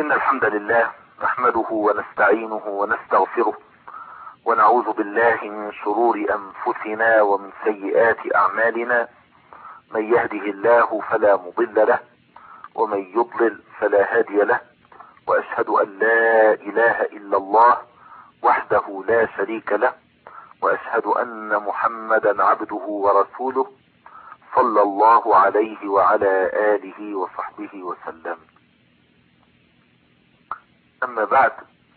إن الحمد لله نحمده ونستعينه ونستغفره ونعوذ بالله من شرور أنفسنا ومن سيئات أعمالنا. من يهده الله فلا مضل له ومن يضلل فلا هادي له، وأشهد أن لا إله إلا الله وحده لا شريك له، وأشهد أن محمدا عبده ورسوله صلى الله عليه وعلى آله وصحبه وسلم. أما بعد،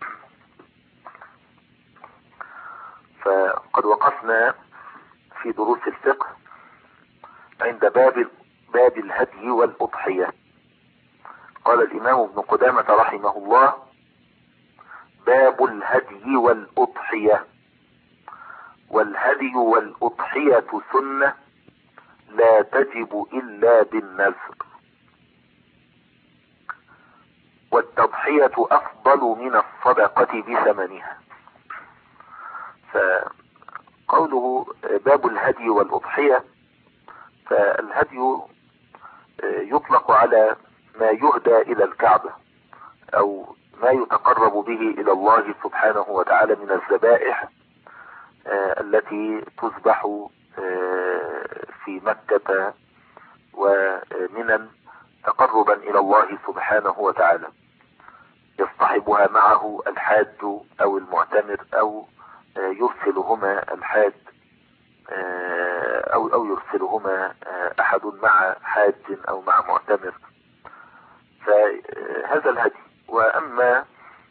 فقد وقفنا في دروس الفقه عند باب الهدي والأضحية. قال الإمام ابن قدامة رحمه الله: باب الهدي والأضحية. والهدي والأضحية سنة لا تجب إلا بالنذر، والتضحية أفضل من الصدقة بثمنها. فقوله باب الهدي والأضحية، فالهدي يطلق على ما يهدى إلى الكعبة أو ما يتقرب به إلى الله سبحانه وتعالى من الذبائح التي تذبح في مكة ومنى تقربا إلى الله سبحانه وتعالى، يصطحبها معه الحاج أو المعتمر، أو يرسلهما الحاج أو يرسلهما أحد مع حاج أو مع معتمر. فهذا الهدي. وأما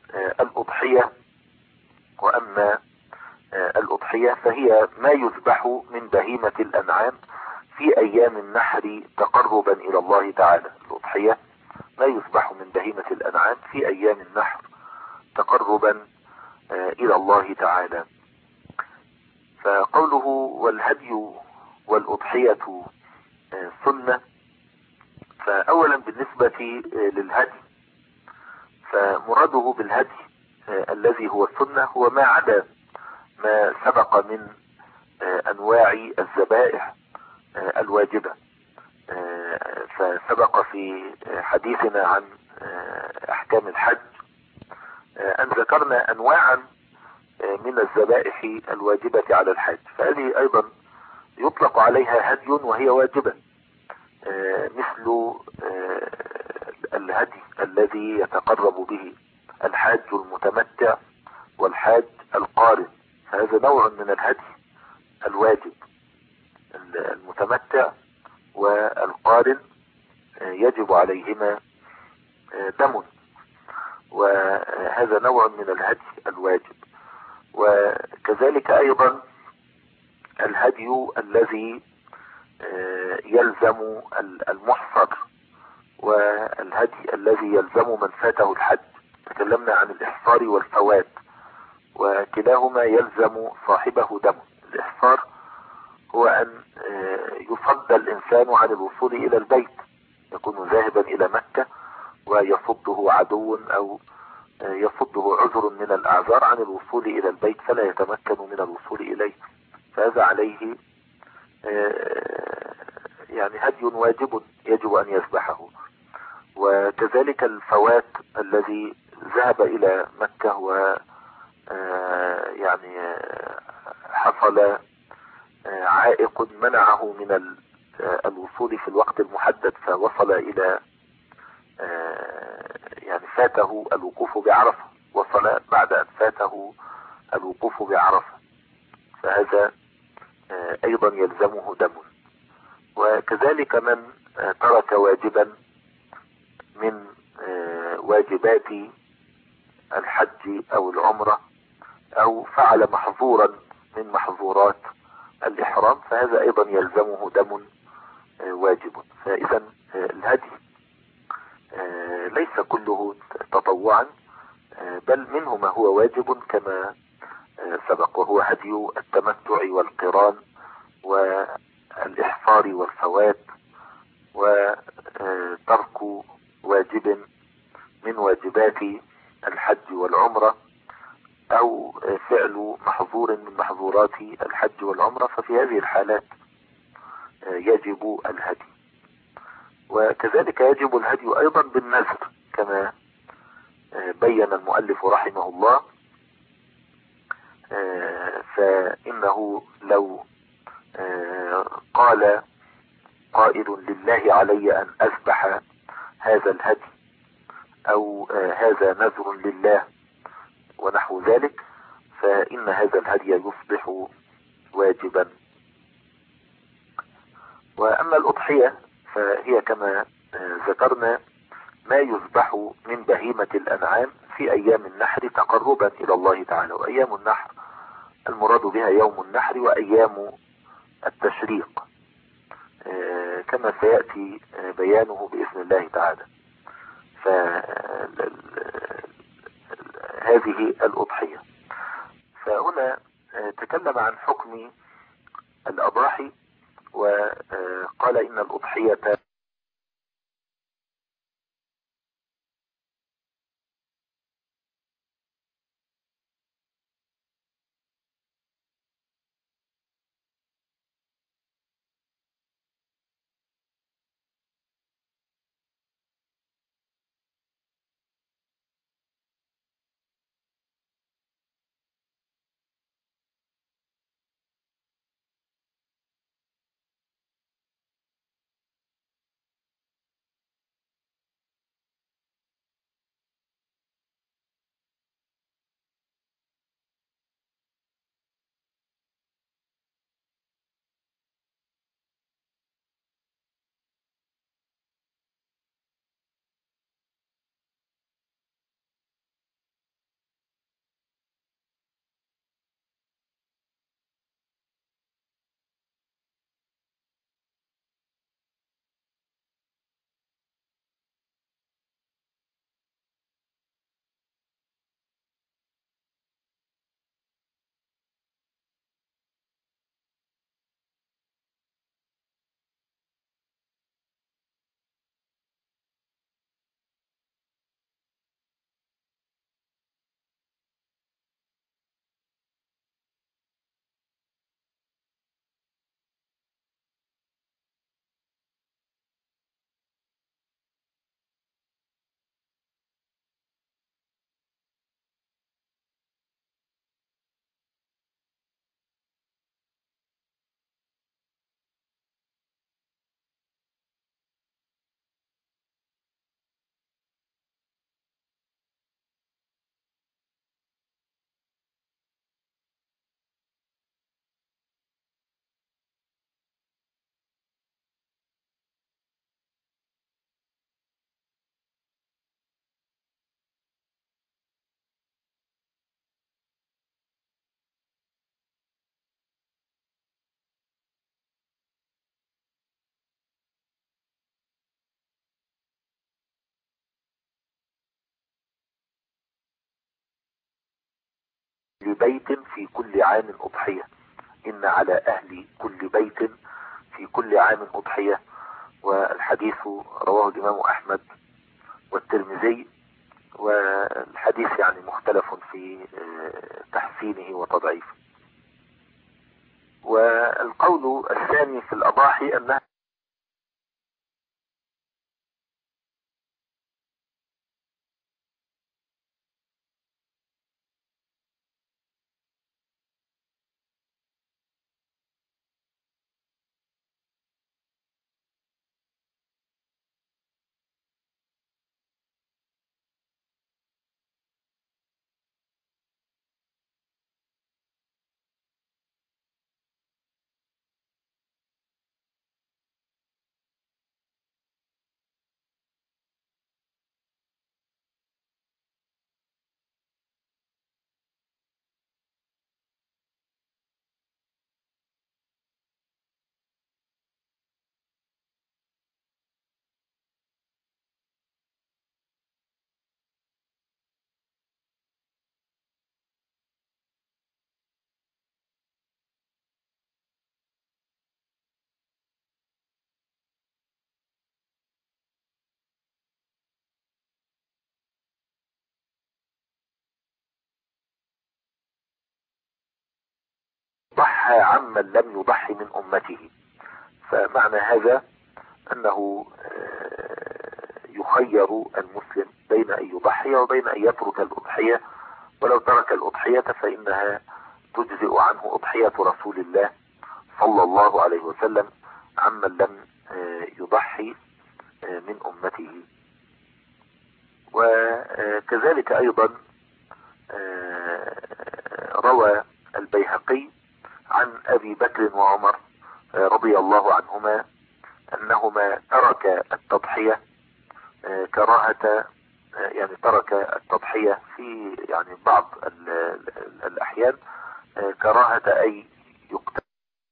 الأضحية فهي ما يذبح من بهيمة الأنعام في أيام النحر تقربا إلى الله تعالى. الأضحية ما يذبح من بهيمة الأنعام في أيام النحر تقربا إلى الله تعالى. فقوله والهدي والأضحية سنة، فأولا بالنسبة للهدي، فمراده بالهدي الذي هو السنة هو ما عدا ما سبق من أنواع الذبائح الواجبة. فسبق في حديثنا عن أحكام الحج أن ذكرنا أنواعا من الذبائح الواجبة على الحج، فهذه أيضا يطلق عليها هدي وهي واجبة، مثل الهدي الذي يتقرب به الحاج المتمتع والحاج القارن، فهذا نوع من الهدي الواجب. المتمتع والقارن يجب عليهما دم، وهذا نوع من الهدي الواجب. وكذلك أيضا الهدي الذي يلزم المحصر، والهدي الذي يلزم من فاته الحج. تكلمنا عن الإحصار والفوات، وكلاهما يلزم صاحبه دم. الإحصار هو أن يصد الإنسان عن الوصول إلى البيت، يكون ذاهبا إلى مكة ويصده عدو أو يصده عذر من الأعذار عن الوصول إلى البيت فلا يتمكن من الوصول إليه، فهذا عليه يعني هدي واجب يجب أن يذبحه. وكذلك الفوات الذي ذهب إلى مكة و يعني حصل عائق منعه من الوصول في الوقت المحدد، فوصل إلى يعني فاته الوقوف بعرفة، وصل بعد أن فاته الوقوف بعرفة، فهذا أيضا يلزمه دم. وكذلك من ترك واجبا من واجبات الحج أو العمرة، أو فعل محظورا من محظورات الإحرام، فهذا أيضا يلزمه دم واجب. فإذا الهدي ليس كله تطوعا، بل منه ما هو واجب كما سبق، وهو هدي التمتع والقران والإحصار والفوات، وترك واجب من واجبات الحج والعمرة، أو فعل محظور من محظورات الحج والعمرة، ففي هذه الحالات يجب الهدي. وكذلك يجب الهدي أيضا بالنذر كما بين المؤلف رحمه الله فإنه لو قال قائل لله علي أن أذبح هذا الهدي أو هذا نذر لله ونحو ذلك، فإن هذا الهدي يصبح واجبا. وأما الأضحية فهي كما ذكرنا ما يذبح من بهيمة الأنعام في أيام النحر تقربا إلى الله تعالى. وأيام النحر المراد بها يوم النحر وأيام التشريق كما سيأتي بيانه بإذن الله تعالى. فهذه الأضحية. فهنا تكلم عن حكم الأضاحي وقال إن الأضحية لبيت في كل عام أضحية، إن على أهل كل بيت في كل عام أضحية. والحديث رواه الإمام أحمد والترمذي، والحديث يعني مختلف في تحسينه وتضعيفه. والقول الثاني في الأضاحي أنها ضحى عمن لم يضحي من أمته. فمعنى هذا أنه يخير المسلم بين أن يضحي الأضحية وبين أن يترك الأضحية. ولو ترك الأضحية فإنها تجزئ عنه أضحية رسول الله صلى الله عليه وسلم عمن لم يضحي من أمته. وكذلك أيضا روى البيهقي عن أبي بكر وعمر رضي الله عنهما أنهما ترك التضحية كراهة، يعني ترك التضحية في يعني بعض الأحيان كراهة أي يقتل.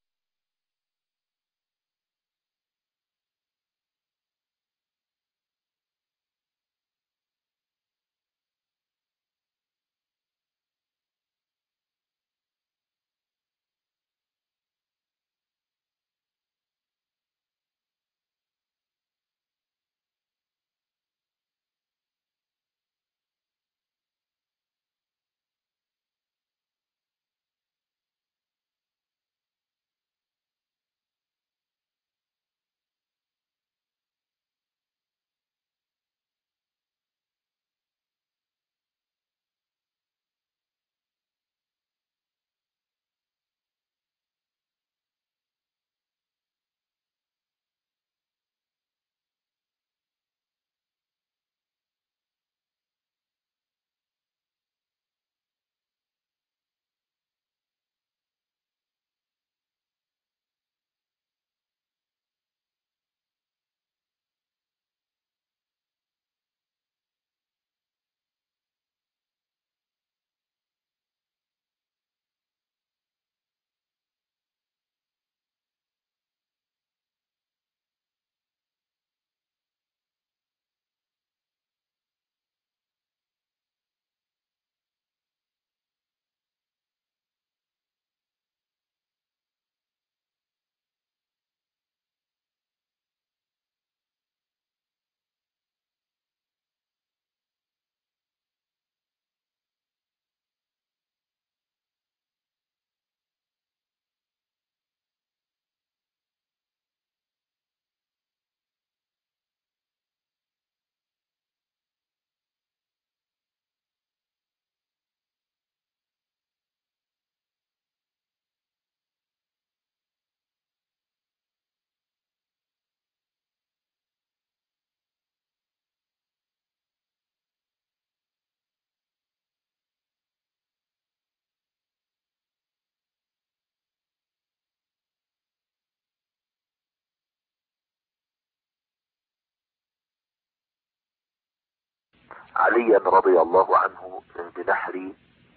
عليا رضي الله عنه بنحر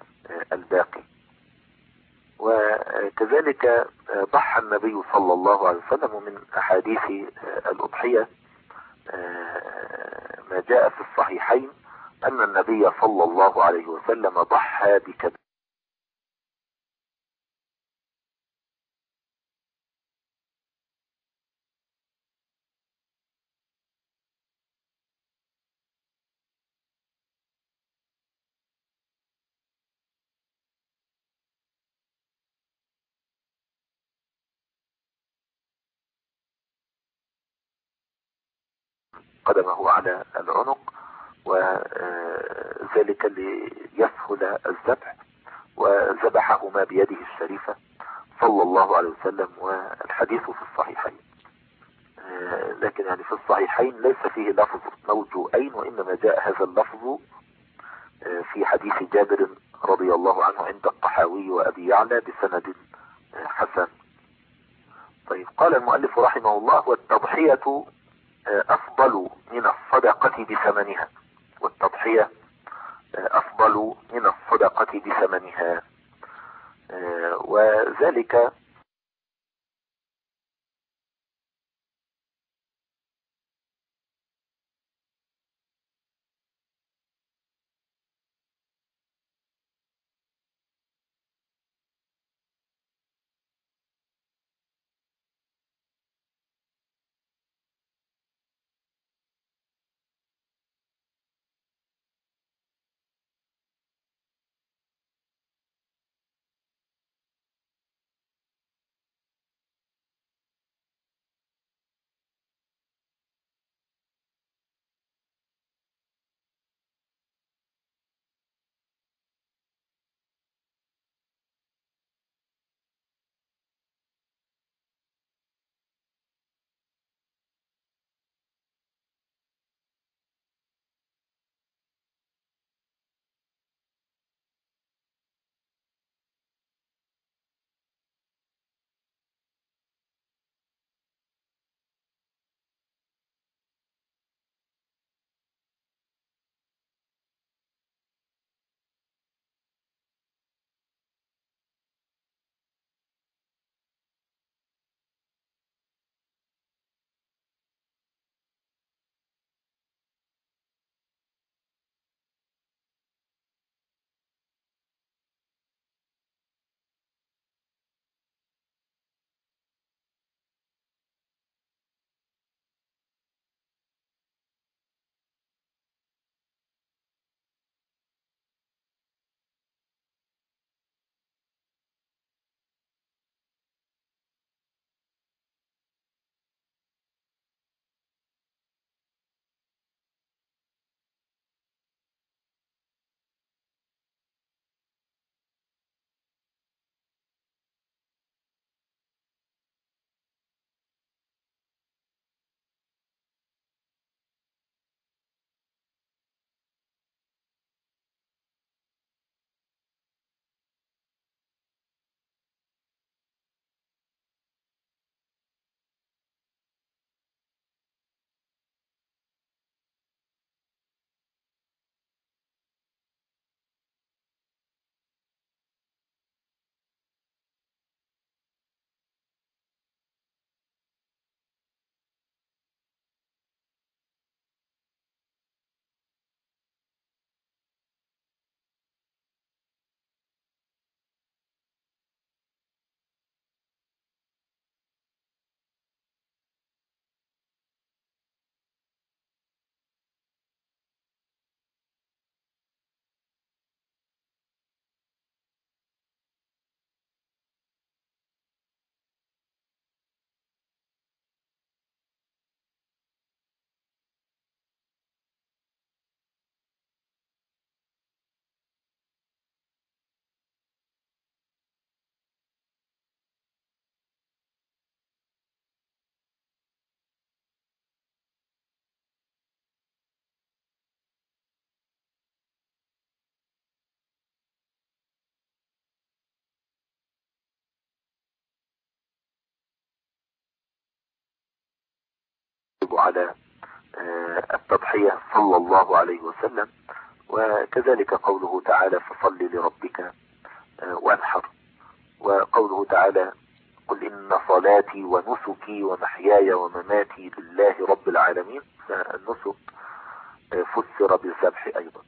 الباقي. وكذلك ضحى النبي صلى الله عليه وسلم من أحاديث الأضحية ما جاء في الصحيحين أن النبي صلى الله عليه وسلم ضحى بكبش قدمه على العنق، وذلك ليسهل الذبح، وذبحهما بيده الشريفة صلى الله عليه وسلم. والحديث في الصحيحين، لكن يعني في الصحيحين ليس فيه لفظ موجوئين، وإنما جاء هذا اللفظ في حديث جابر رضي الله عنه عند الطحاوي وأبي يعلى بسند حسن. طيب، قال المؤلف رحمه الله: والتضحية أفضل من الصدقة بثمنها. والتضحية أفضل من الصدقة بثمنها، وذلك يواظب على التضحية صلى الله عليه وسلم. وكذلك قوله تعالى فصل لربك وانحر، وقوله تعالى قل إن صلاتي ونسكي ومحياي ومماتي لله رب العالمين، فالنسك فسر بالذبح أيضا.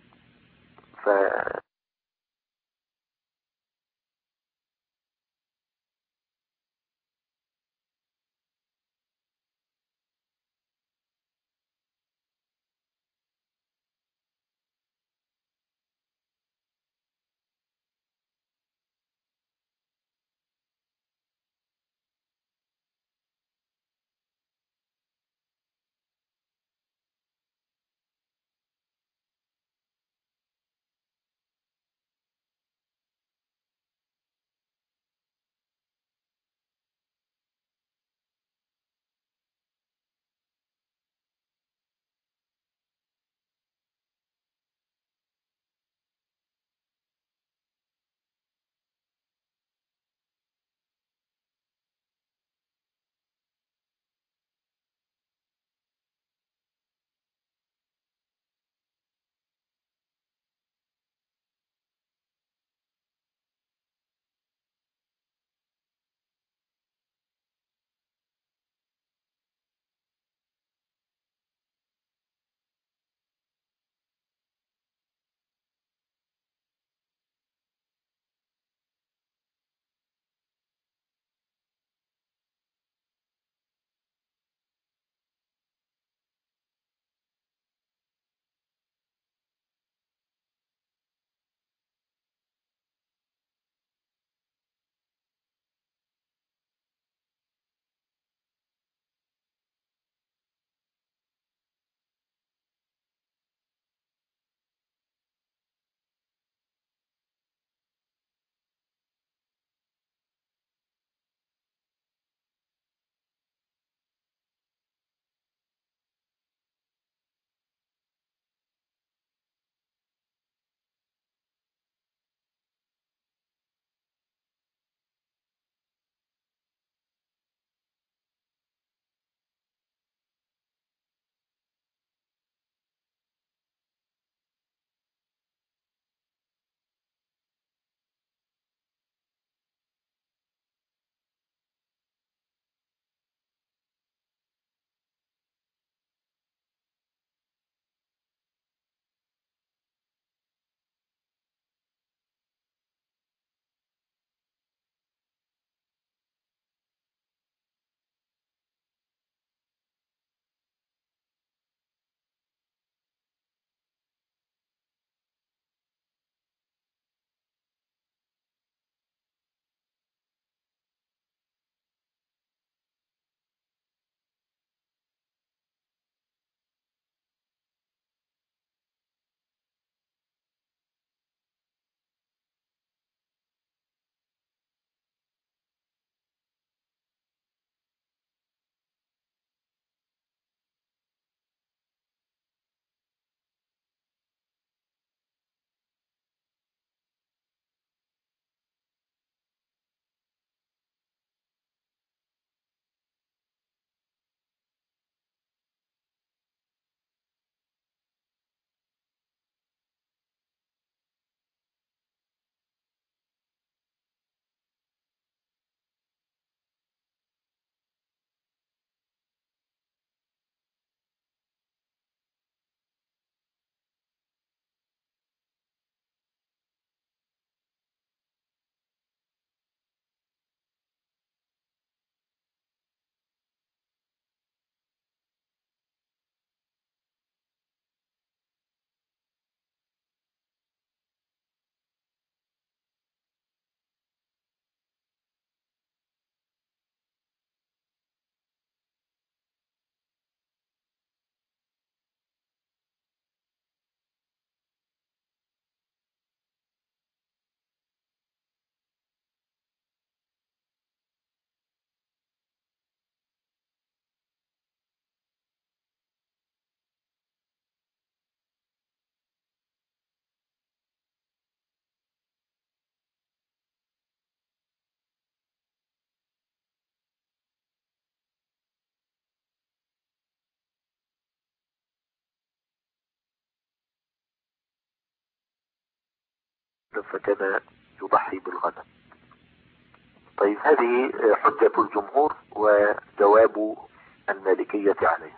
فكان يضحي بالغنم. طيب هذه حجة الجمهور وجواب المالكية عليها.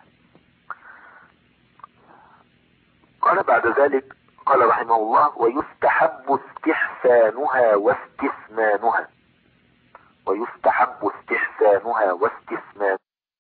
قال بعد ذلك، قال رحمه الله: ويستحب استحسانها واستثمانها. ويستحب استحسانها واستثمانها.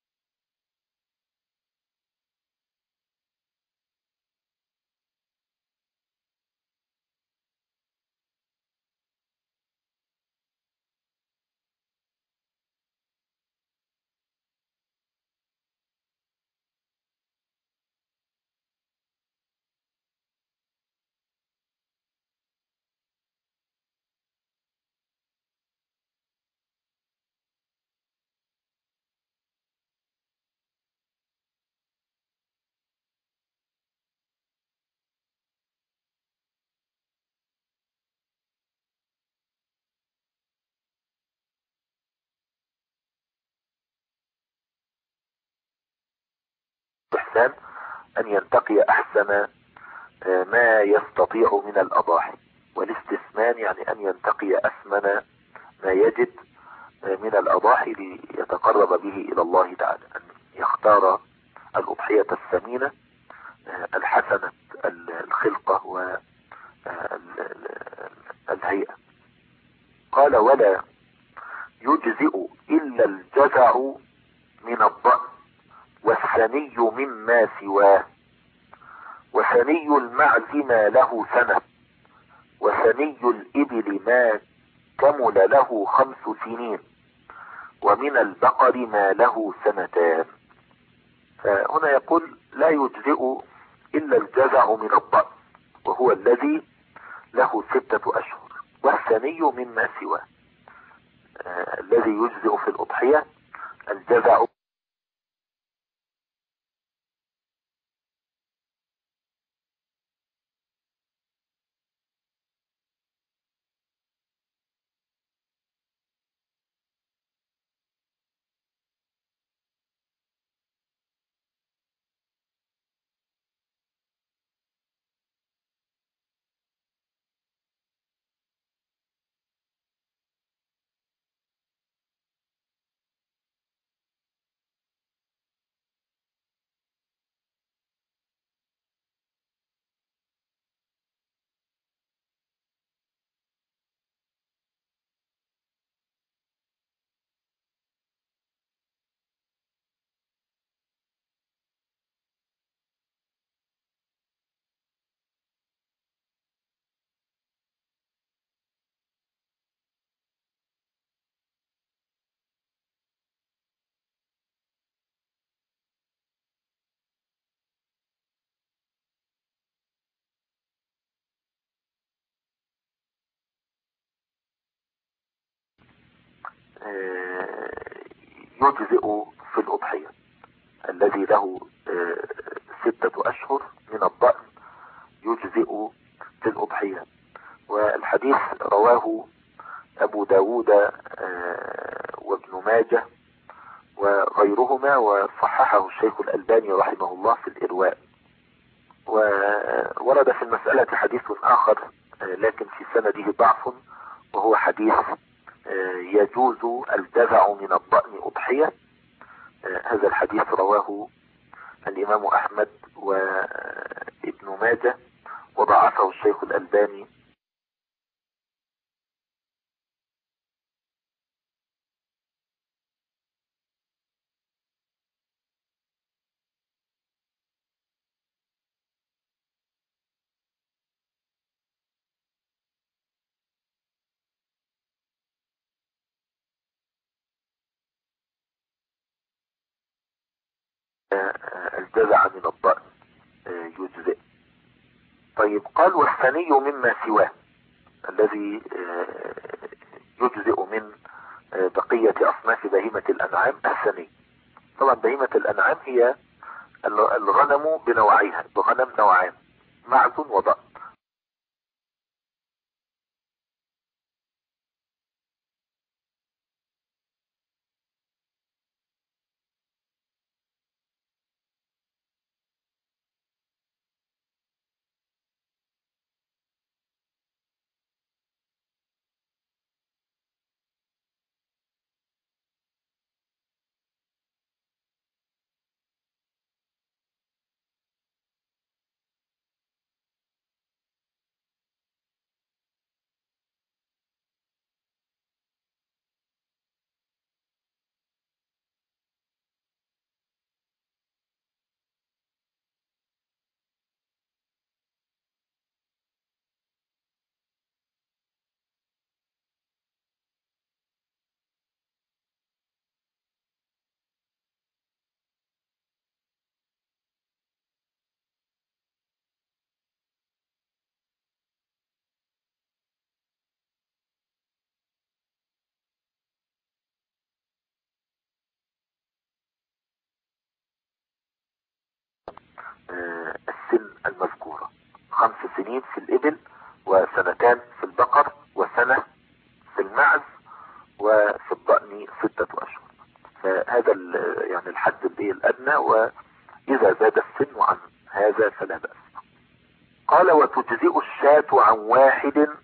الاستحسان أن ينتقي أحسن ما يستطيع من الأضاحي، والاستثمان يعني أن ينتقي أثمن ما يجد من الأضاحي ليتقرب به إلى الله تعالى، أن يختار الأضحية الثمينة الحسنة الخلقة والهيئة. قال: ولا يجزئ إلا الجزع من الضأن والثني مما سواه، وثني المعز ما له سنة، وثني الإبل ما كمل له 5 سنين، ومن البقر ما له 2 سنين. فهنا يقول: لا يجزئ إلا الجزع من الضأن، وهو الذي له 6 أشهر، والثني مما سواه. الذي يجزئ في الأضحية الجزع. يجزئ في الأضحية الذي له 6 أشهر من الضأن، يجزئ في الأضحية. والحديث رواه أبو داود وابن ماجه وغيرهما، وصححه الشيخ الألباني رحمه الله في الإرواء. وورد في المسألة حديث آخر لكن في سنده ضعف، وهو حديث يجوز الجزع من الضأن أضحية. هذا الحديث رواه الإمام أحمد وابن ماجه، وضعفه الشيخ الألباني. الجزع من الضأن يجزئ. طيب قال: والثني مما سواه، الذي يجزئ من بقية أصناف بهيمة الأنعام الثني. طبعا بهيمة الأنعام هي الغنم بنوعيها، الغنم نوعان: معز وضأن. السن المذكورة. 5 سنين في الإبل، وسنتان في البقر، وسنة في المعز، وفي الضأن 6 أشهر. فهذا يعني الحد الأدنى، وإذا زاد السن عن هذا فلا بأس. قال وتجزئ الشاة عن واحد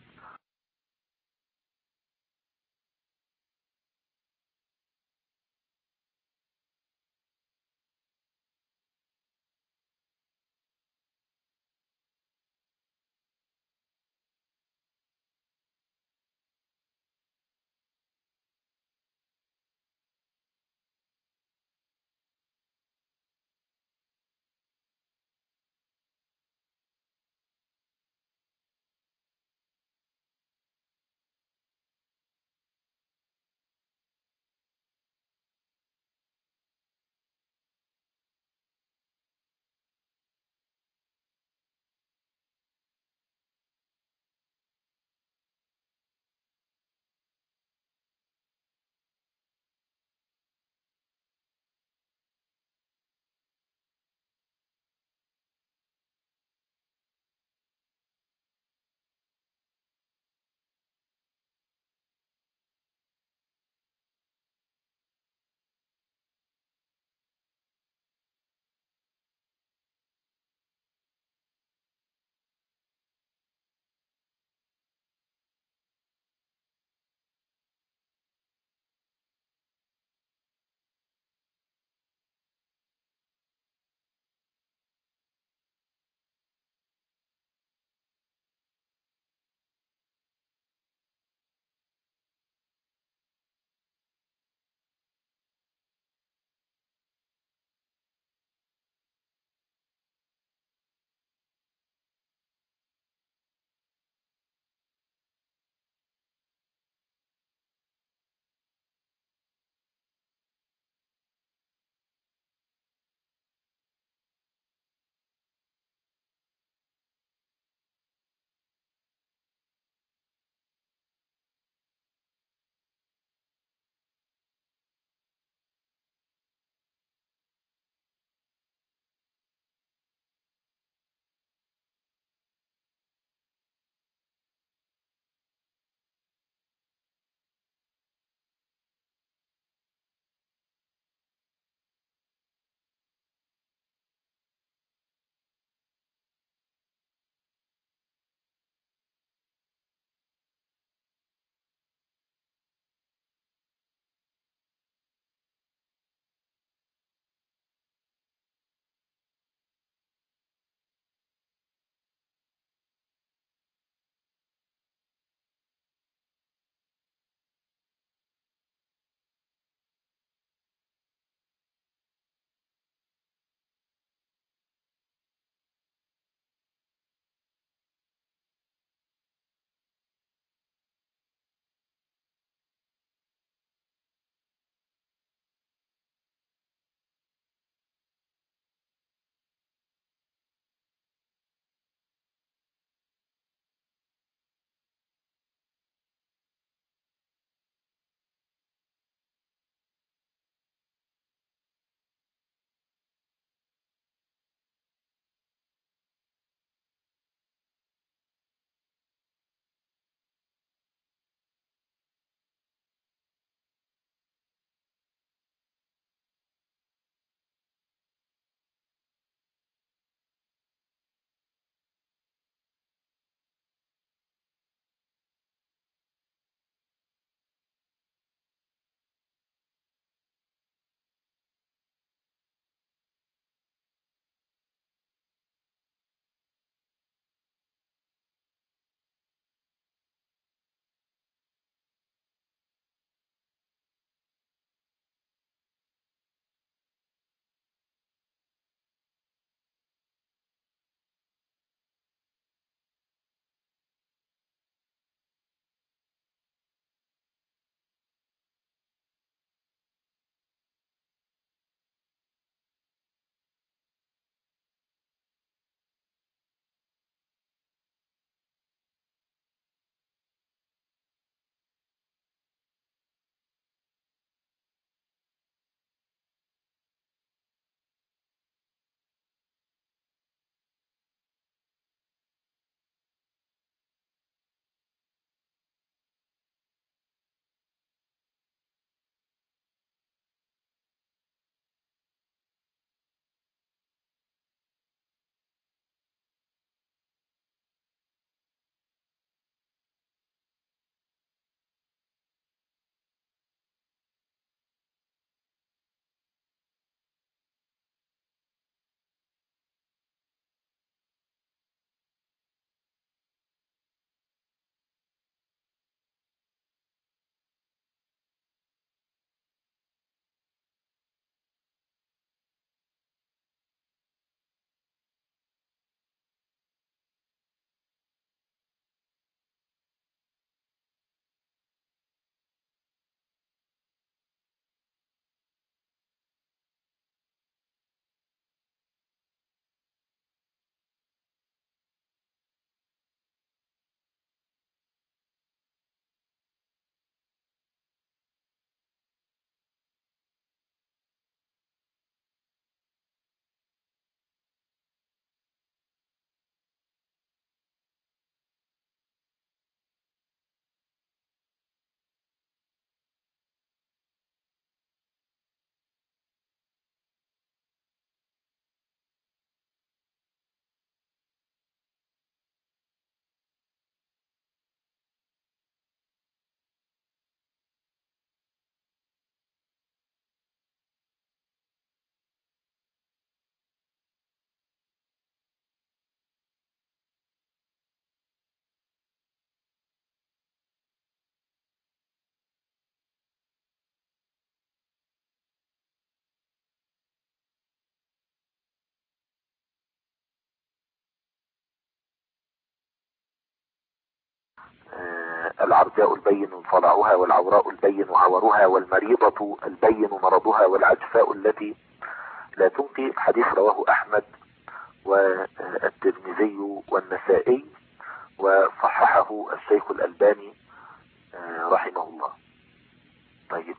العرجاء البين صلعها، والعوراء البين عورها، والمريضة البين مرضها، والعجفاء التي لا تنقي. حديث رواه أحمد والترمذي والنسائي، وصححه الشيخ الألباني رحمه الله. طيب،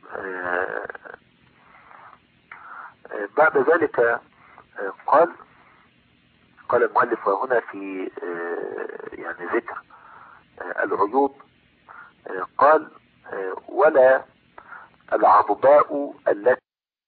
بعد ذلك قال المؤلف هنا في يعني ذكر العيوب، قال ولا العضباء التي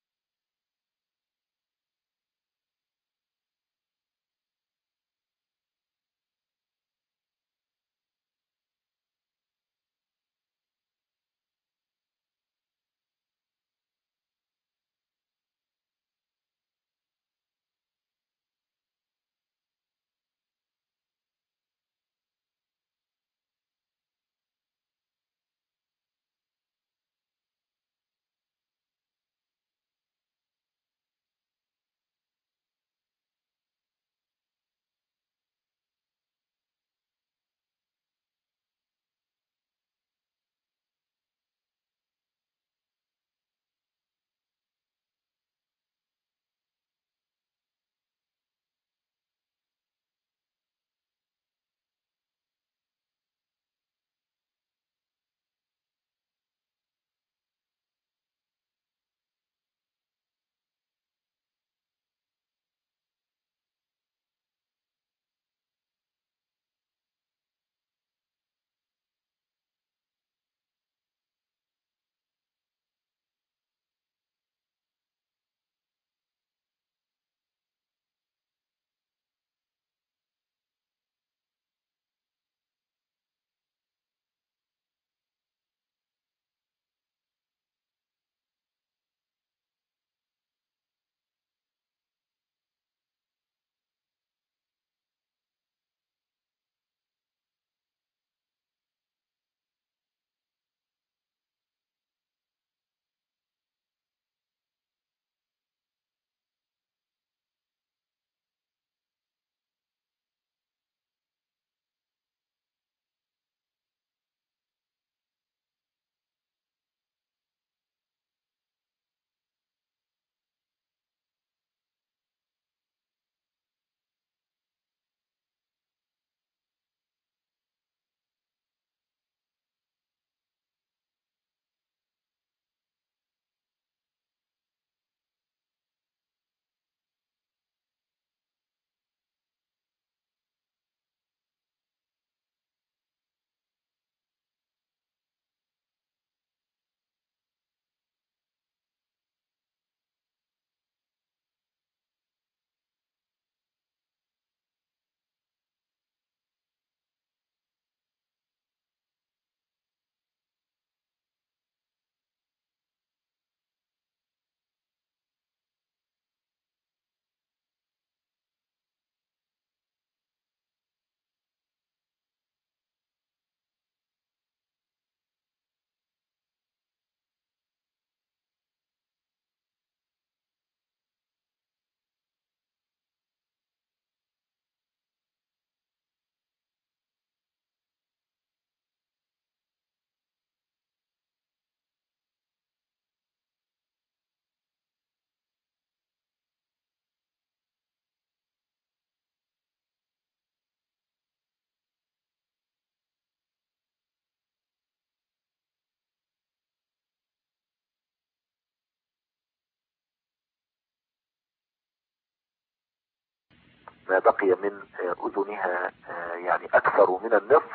ما بقي من أذنها يعني أكثر من النصف،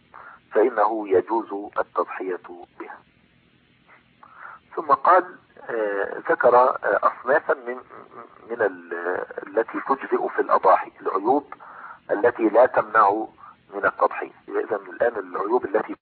فإنه يجوز التضحية بها. ثم قال ذكر أصنافا من التي تجزئ في الأضاحي، العيوب التي لا تمنع من التضحية. إذا الآن العيوب التي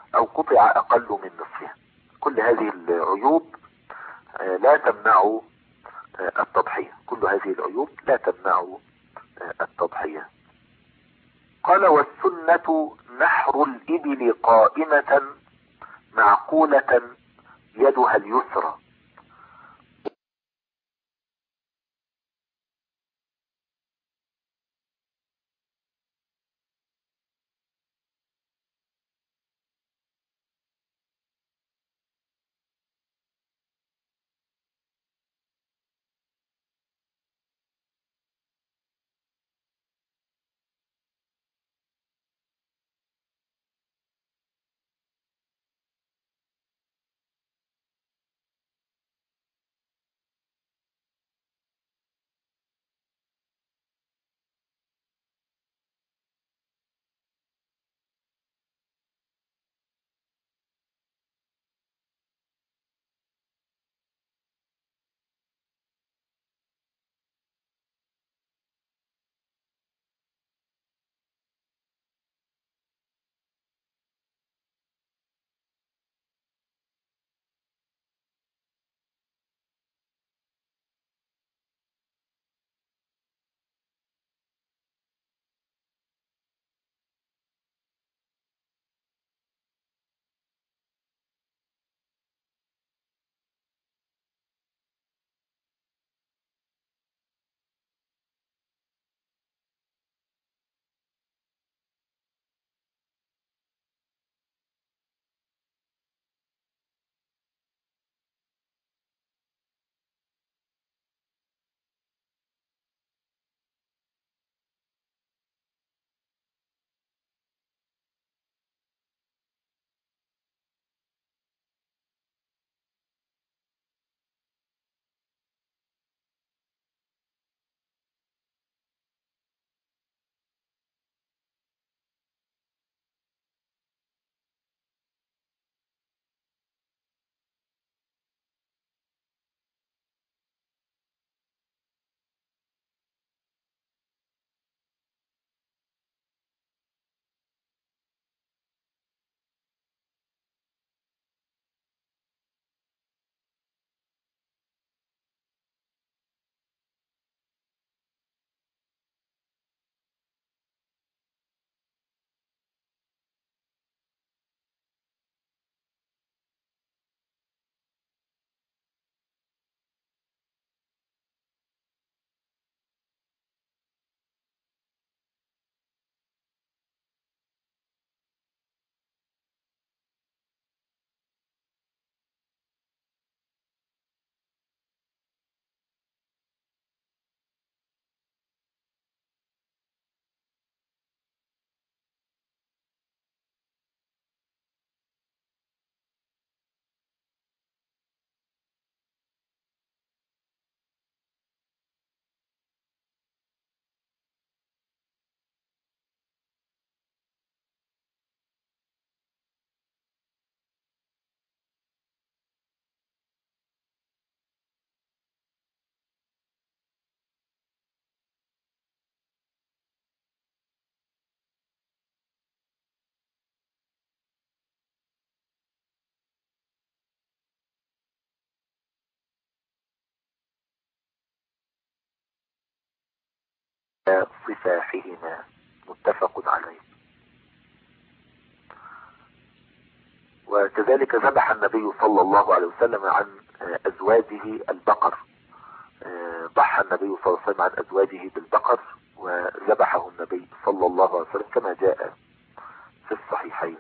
او قطع اقل من نصفها. كل هذه العيوب لا تمنع التضحية. كل هذه العيوب لا تمنع التضحية. قال والسنة نحر الإبل قائمة معقولة يدها اليسرى. صفاحهما متفق عليه. وكذلك ذبح النبي صلى الله عليه وسلم عن أزواجه البقر. ضحى النبي صلى الله عليه وسلم عن أزواجه بالبقر وذبحه النبي صلى الله عليه وسلم كما جاء في الصحيحين.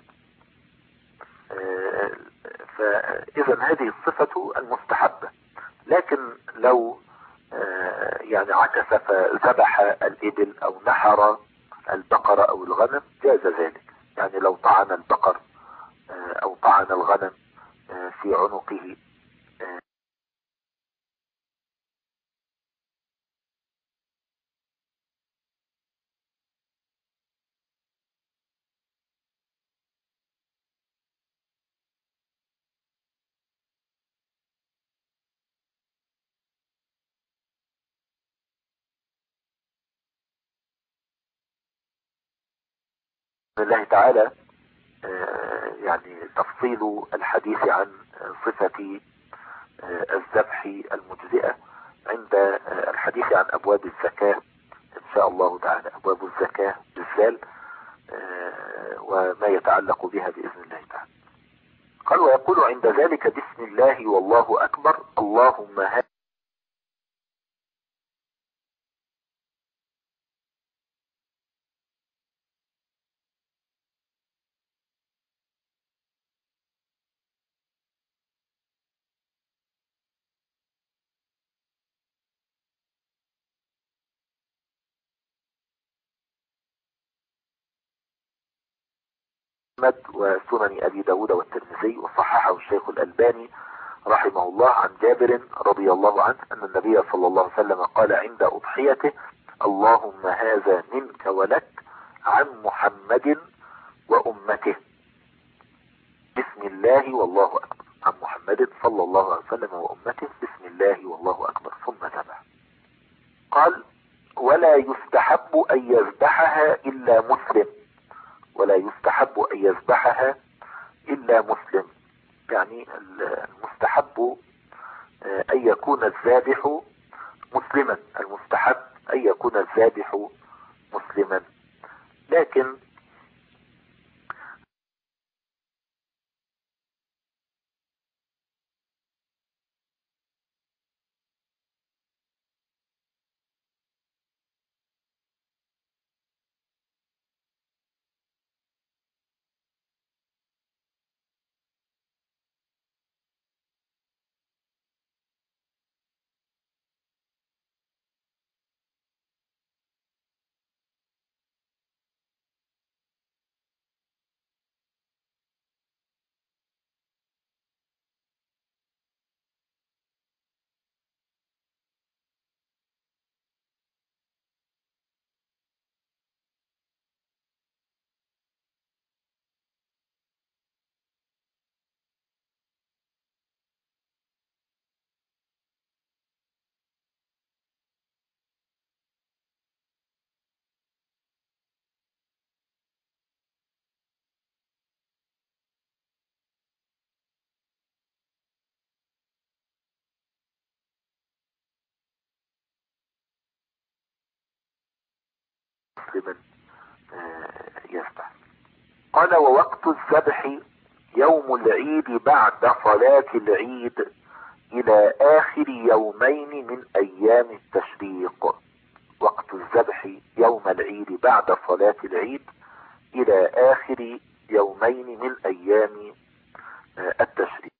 فإذا هذه الصفة المستحبة. لكن لو يعني عكس فذبح الإبل أو نحر البقر أو الغنم جاز ذلك. يعني لو طعن البقر أو طعن الغنم في عنقه الله تعالى يعني تفصيل الحديث عن صفة الذبح المجزئة عند الحديث عن أبواب الزكاة إن شاء الله تعالى، أبواب الزكاة بالذال وما يتعلق بها بإذن الله تعالى. قال ويقول عند ذلك بسم الله والله أكبر اللهم أحمد وسنن أبي داود والترمذي وصححه الشيخ الألباني رحمه الله عن جابر رضي الله عنه أن النبي صلى الله عليه وسلم قال عند أضحيته اللهم هذا منك ولك عن محمد وأمته بسم الله والله أكبر، عن محمد صلى الله عليه وسلم وأمته بسم الله والله أكبر ثم تبع. قال ولا يستحب أن يذبحها إلا مسلم، ولا يستحب أن يذبحها إلا مسلم، يعني المستحب أن يكون الذابح مسلما، المستحب أن يكون الذابح مسلما. لكن مسلما يذبح. قال ووقت الذبح يوم العيد بعد صلاة العيد إلى آخر يومين من أيام التشريق. وقت الذبح يوم العيد بعد صلاة العيد إلى آخر يومين من أيام التشريق.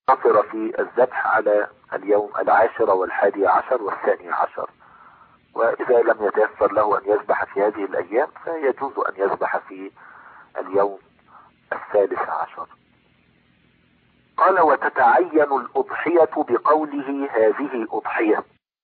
يقتصر في الذبح على اليوم 10 و11 و12. وإذا لم يتيسر له أن يذبح في هذه الأيام فيجوز أن يذبح في اليوم 13. قال وتتعين الأضحية بقوله هذه أضحية.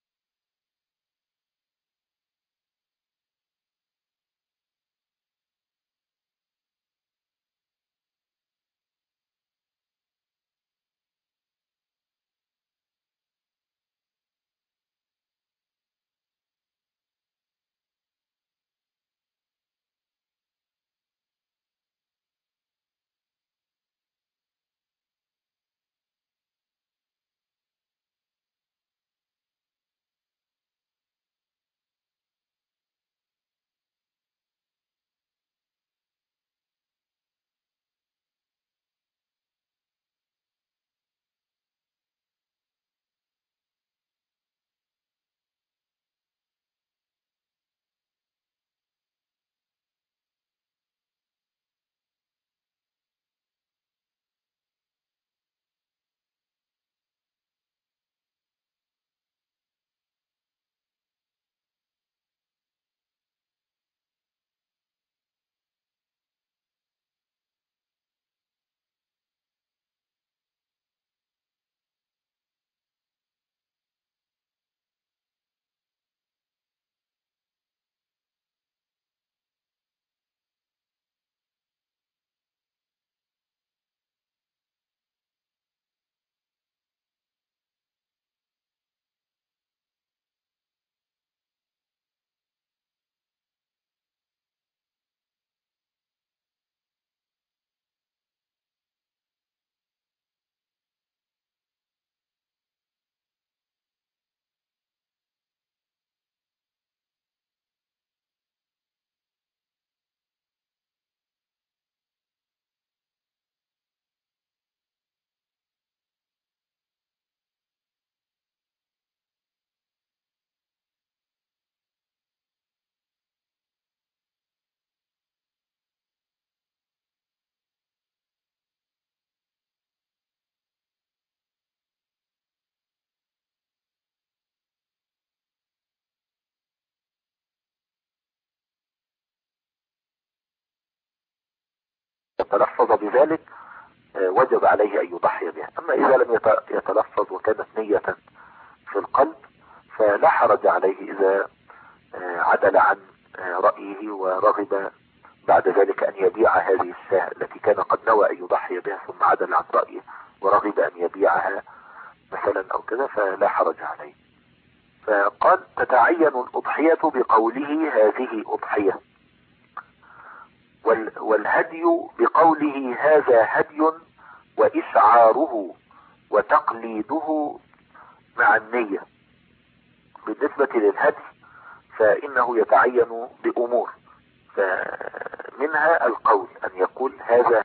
تلفظ بذلك وجب عليه أن يضحي بها. أما إذا لم يتلفظ وكانت نية في القلب فلا حرج عليه إذا عدل عن رأيه ورغب بعد ذلك أن يبيع هذه الشاة التي كان قد نوى أن يضحي بها ثم عدل عن رأيه ورغب أن يبيعها مثلا أو كذا فلا حرج عليه. فقال تتعين الأضحية بقوله هذه أضحية، والهدي بقوله هذا هدي وإشعاره وتقليده مع النية. بالنسبة للهدي فإنه يتعين بأمور، فمنها القول أن يقول هذا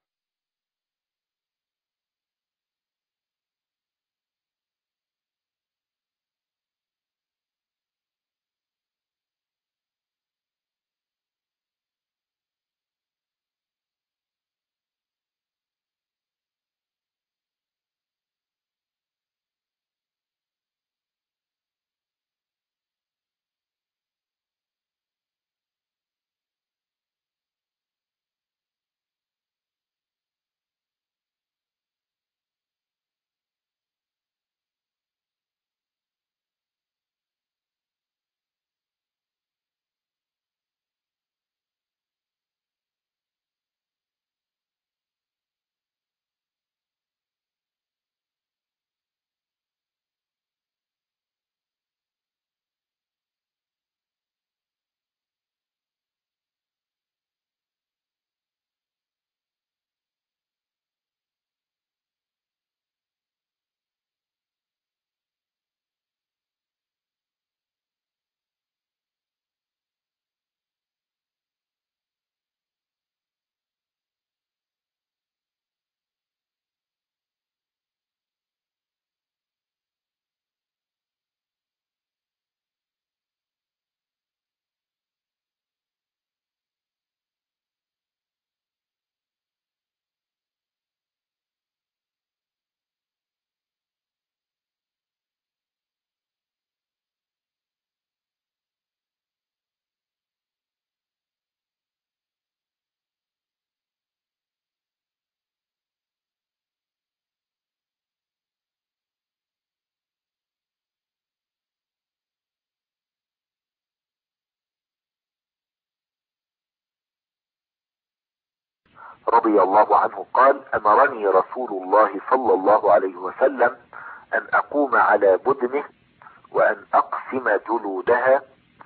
رضي الله عنه قال: امرني رسول الله صلى الله عليه وسلم ان اقوم على بدنه وان اقسم جلودها،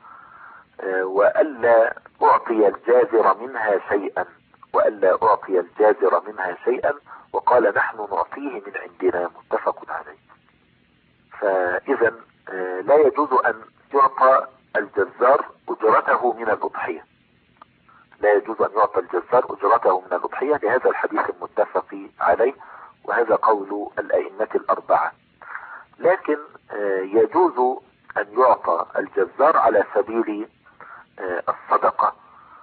والا اعطي الجازر منها شيئا وقال: نحن نعطيه من عندنا، متفق عليه. فاذا لا يجوز ان يعطى الجزار اجرته من الاضحية، لهذا الحديث المتفق عليه، وهذا قول الائمة الاربعة. لكن يجوز ان يعطى الجزار على سبيل الصدقة.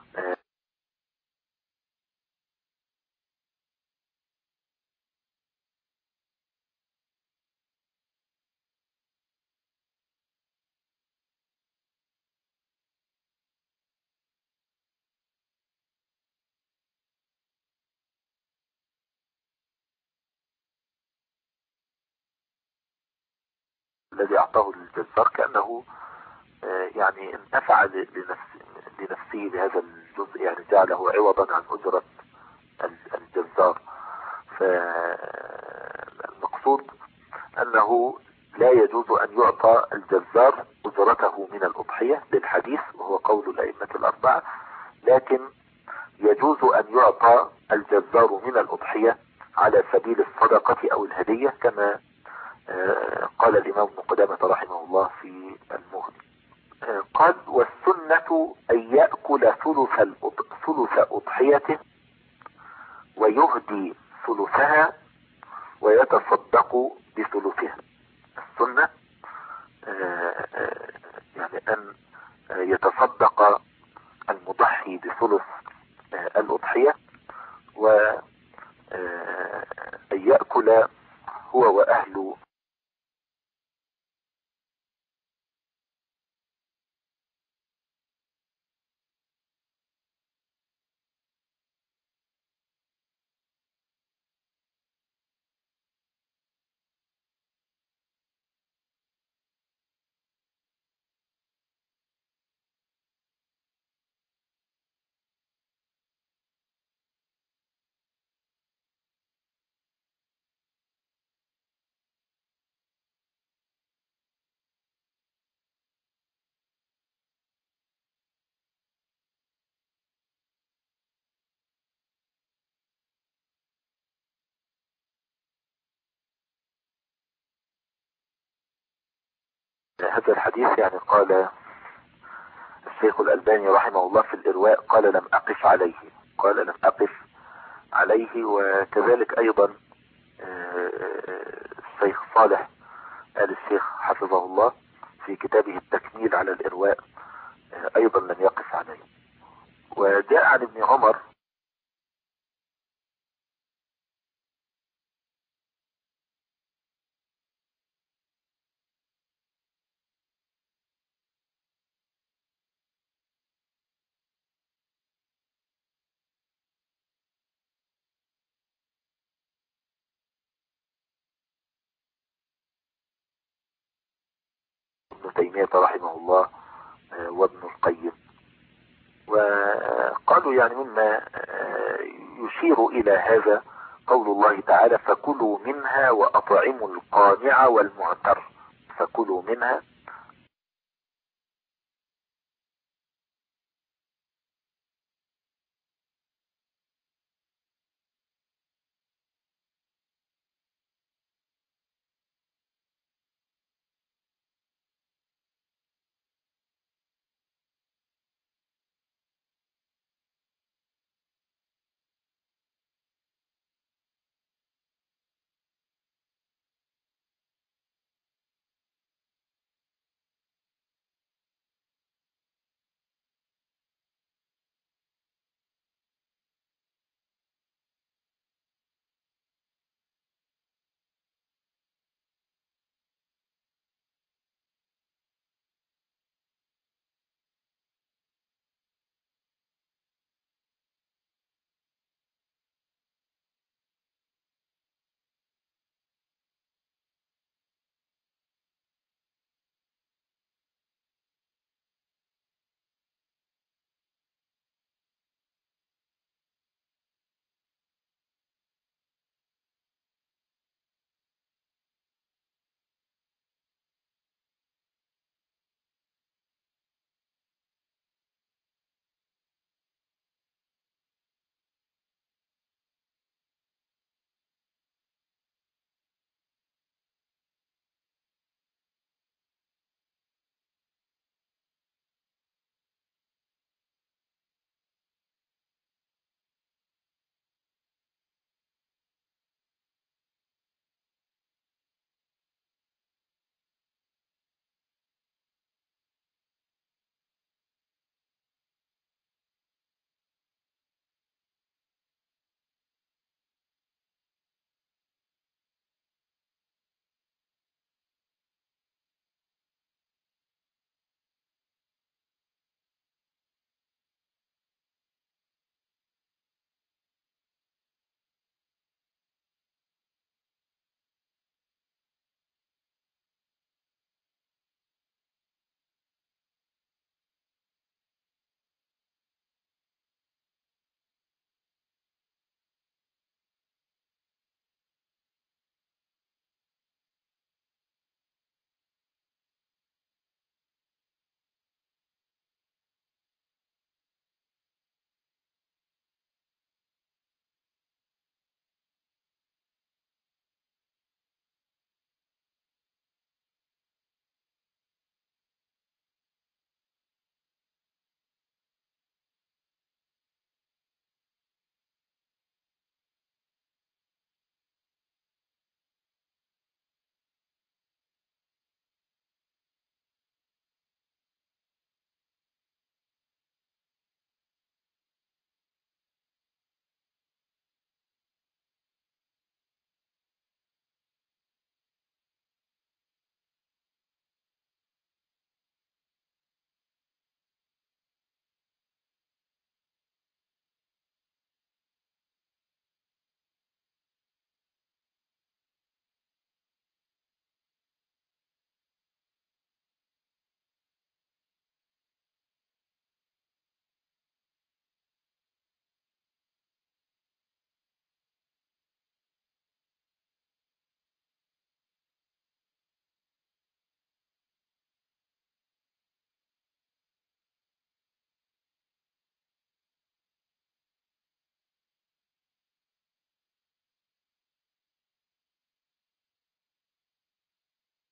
الذي اعطاه الجزار كأنه يعني انتفع لنفسه بهذا الجزء، يعني جعله عوضا عن اجرة الجزار. فالمقصود انه لا يجوز ان يعطى الجزار اجرته من الاضحية للحديث، وهو قول الائمة الاربعة. لكن يجوز ان يعطى الجزار من الاضحية على سبيل الصدقة او الهدية، كما قال الامام ابن قدامة رحمه الله في المغني. قال: والسنة ان يأكل ثلث اضحيته ويهدي ثلثها ويتصدق بثلثها. السنة يعني ان يتصدق المضحي بثلث الأضحية، وأن يأكل هو وأهله هذا الحديث. يعني قال الشيخ الألباني رحمه الله في الإرواء: قال لم أقف عليه. وكذلك أيضا الشيخ صالح آل الشيخ حفظه الله في كتابه التكميل على الإرواء أيضا لم يقف عليه. وجاء عن ابن عمر ابن تيمية رحمه الله وابن القيم، وقالوا يعني مما يشير إلى هذا قول الله تعالى: فكلوا منها وأطعموا القانع والمعتر. فكلوا منها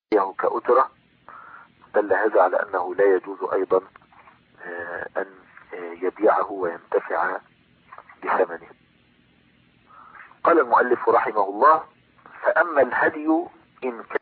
كأجرة، دل هذا على أنه لا يجوز أيضا أن يبيعه وينتفع بثمنه. قال المؤلف رحمه الله: فأما الهدي إن كان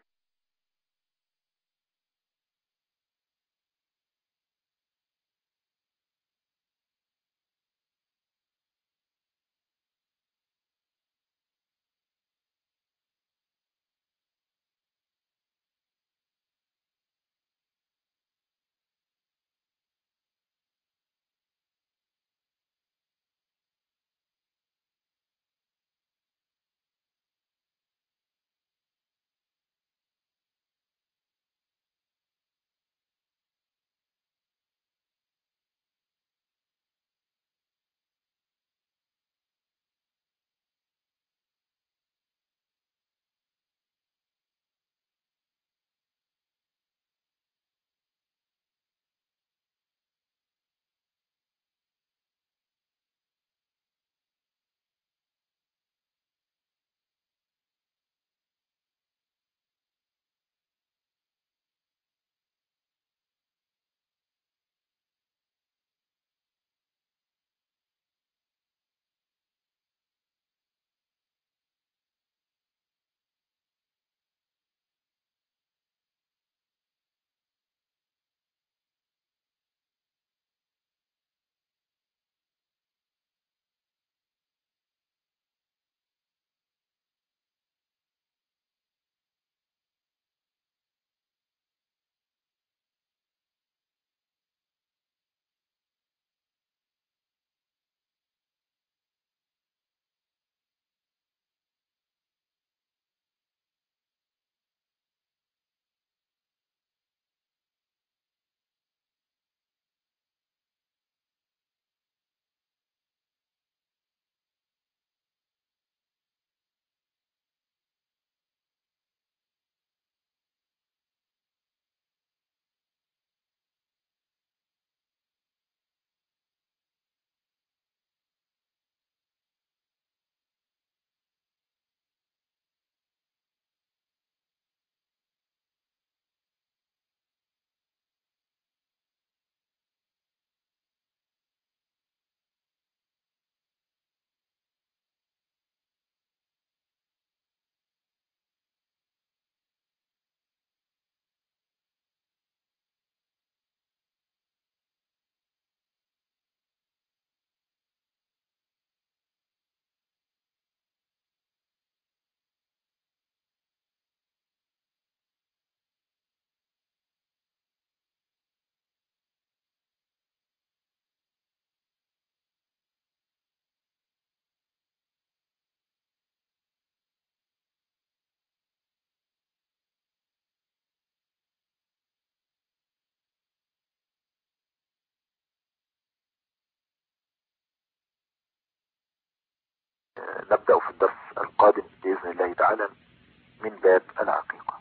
نبدأ في الدرس القادم بإذن الله تعالى من باب العقيقة.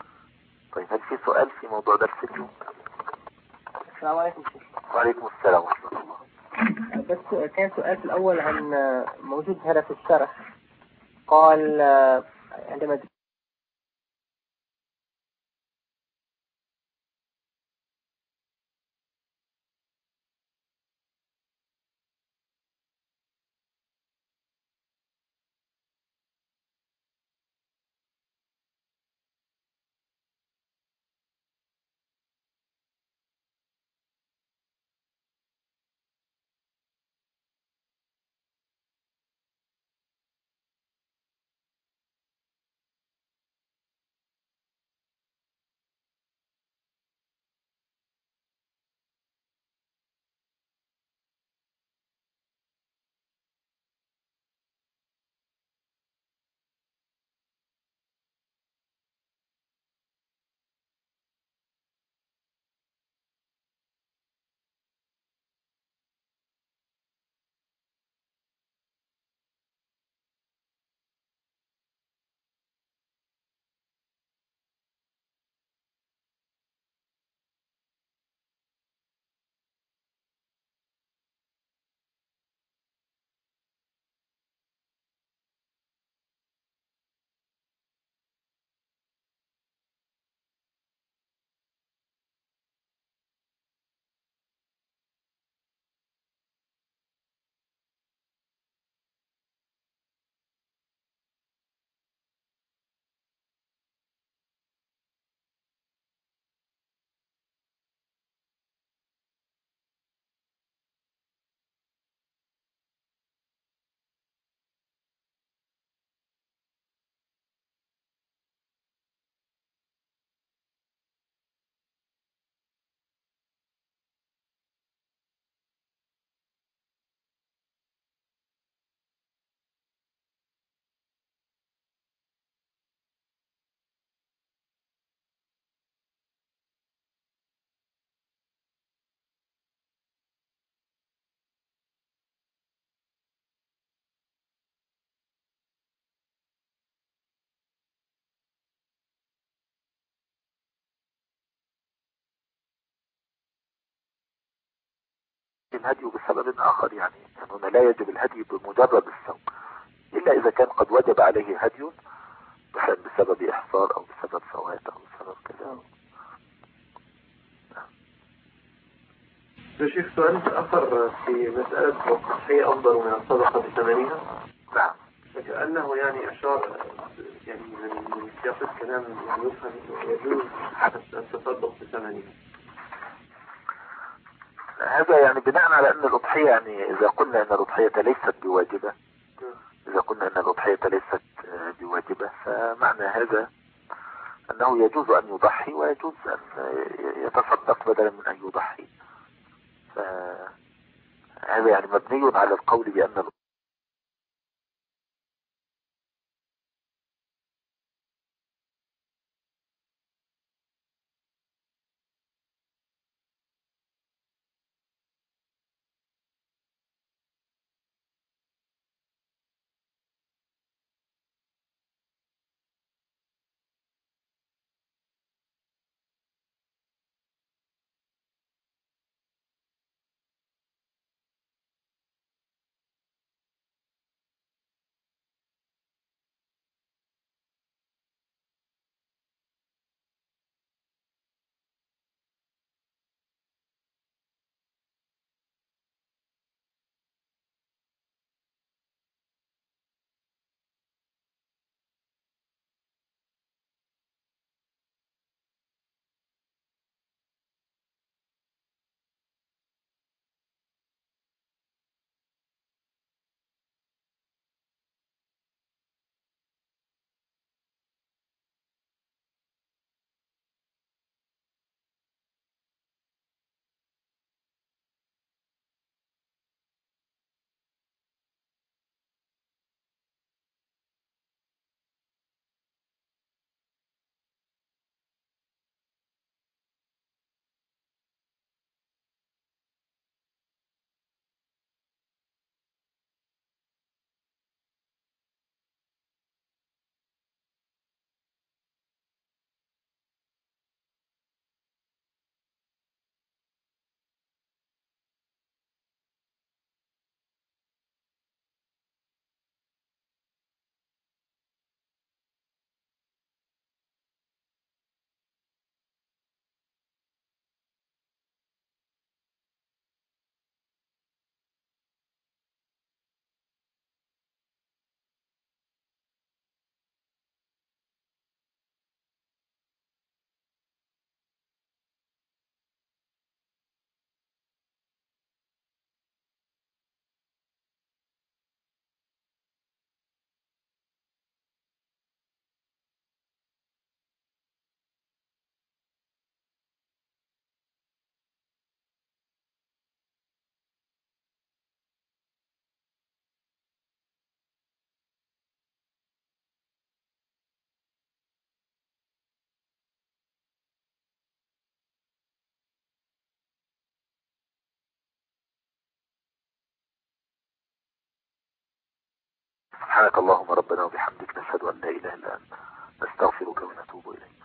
طيب، هل في سؤال في موضوع درس اليوم؟ السلام عليكم شيخ. وعليكم السلام ورحمة الله. بس كان سؤال في الأول عن موجود هذا في الشرح، قال عندما الهدي بسبب آخر، يعني هنا لا يجب الهدي بمجرد الصوم إلا إذا كان قد وجب عليه هدي بسبب إحصار أو بسبب فوات أو بسبب كذا. يا شيخ سؤال آخر في مسألة التضحية أفضل من الصدقة بثمنها. نعم. فكأنه يعني أشار يعني من سياق الكلام يعني يفهم يجوز التصدق بثمنها. هذا يعني بناء على أن الأضحية، يعني إذا قلنا أن الأضحية ليست بواجبة، بواجبة فمعنى هذا أنه يجوز أن يضحي ويجوز أن يتصدق بدلا من أن يضحي. فهذا يعني مبني على القول بأن سبحانك اللهم ربنا وبحمدك نشهد أن لا إله إلا أنت نستغفرك ونتوب إليك.